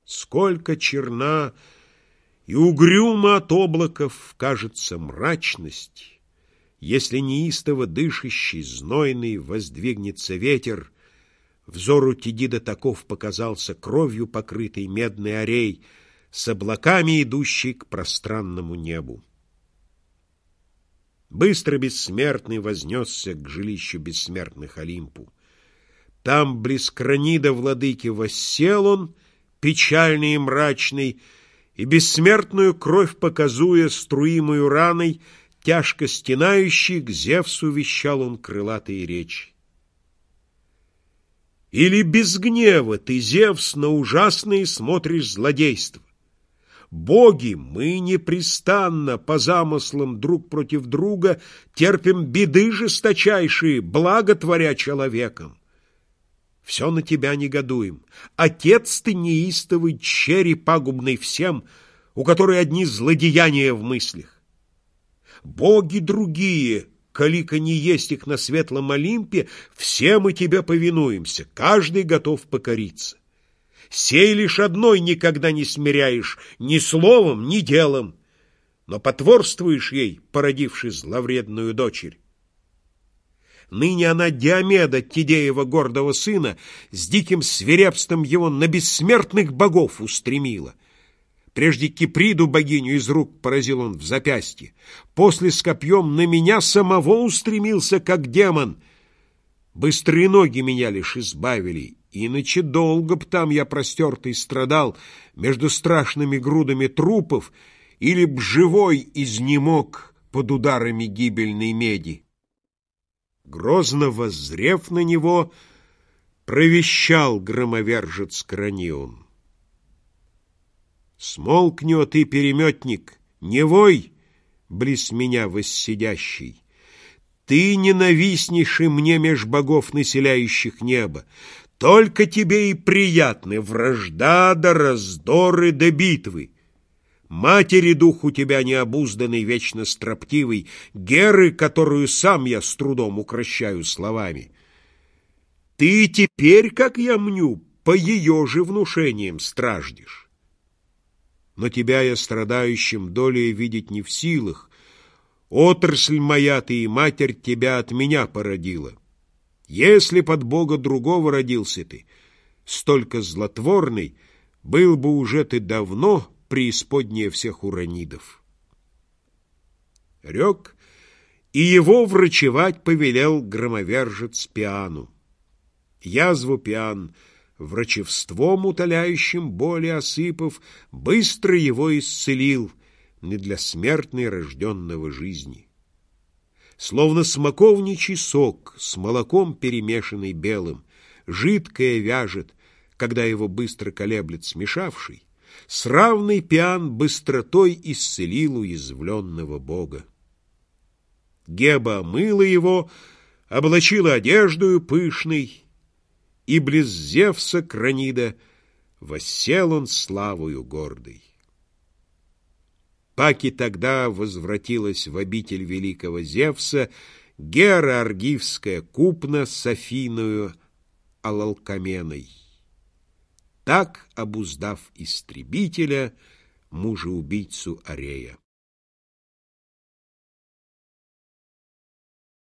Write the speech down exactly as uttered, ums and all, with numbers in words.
Сколько черна и угрюма от облаков кажется мрачность, если неистово дышащий, знойный воздвигнется ветер. Взору Тедида таков показался кровью покрытый медный орей, с облаками идущий к пространному небу. Быстро бессмертный вознесся к жилищу бессмертных Олимпу. Там близ Кранида владыки воссел он, печальный и мрачный, и бессмертную кровь показуя струимую раной, тяжко стенающий, к Зевсу вещал он крылатые речи. Или без гнева ты, Зевс, на ужасные смотришь злодейства? Боги, мы непрестанно по замыслам друг против друга терпим беды жесточайшие, благо творя человеком. Все на тебя негодуем. Отец ты неистовый, черри пагубный всем, у которой одни злодеяния в мыслях. Боги другие, колика не есть их на светлом Олимпе, все мы тебе повинуемся, каждый готов покориться. Сей лишь одной никогда не смиряешь ни словом, ни делом, но потворствуешь ей, породивши зловредную дочерь. Ныне она Диомеда, Тидеева гордого сына, с диким свирепством его на бессмертных богов устремила. Прежде Киприду богиню из рук поразил он в запястье, после с копьем на меня самого устремился, как демон. Быстрые ноги меня лишь избавили, иначе долго б там я простертый страдал между страшными грудами трупов, или б живой изнемог под ударами гибельной меди. Грозно воззрев на него, провещал громовержец Кранион: «Смолкни, о ты, переметник, не вой, близ меня воссидящий! Ты ненавистнейший мне меж богов, населяющих небо! Только тебе и приятны вражда да раздоры да битвы! Матери дух у тебя необузданный, вечно строптивый, Геры, которую сам я с трудом укрощаю словами. Ты теперь, как я мню, по ее же внушениям страждешь. Но тебя я страдающим долей видеть не в силах. Отрасль моя ты и матерь тебя от меня породила. Если под Бога другого родился ты, столько злотворный, был бы уже ты давно преисподнее всех уранидов». Рек, и его врачевать повелел громовержец Пиану. Язву Пиан, врачевством утоляющим боли осыпав, быстро его исцелил, не для смертной рожденного жизни. Словно смоковничий сок, с молоком перемешанный белым, жидкое вяжет, когда его быстро колеблет смешавший, с равной Пиан быстротой исцелил уязвленного бога. Геба омыла его, облачила одеждою пышной, и близ Зевса Кранида воссел он славою гордой. Паки тогда возвратилась в обитель великого Зевса Гера Аргивская купна с Афиною Алалкаменой, так обуздав истребителя, мужа-убийцу Арея.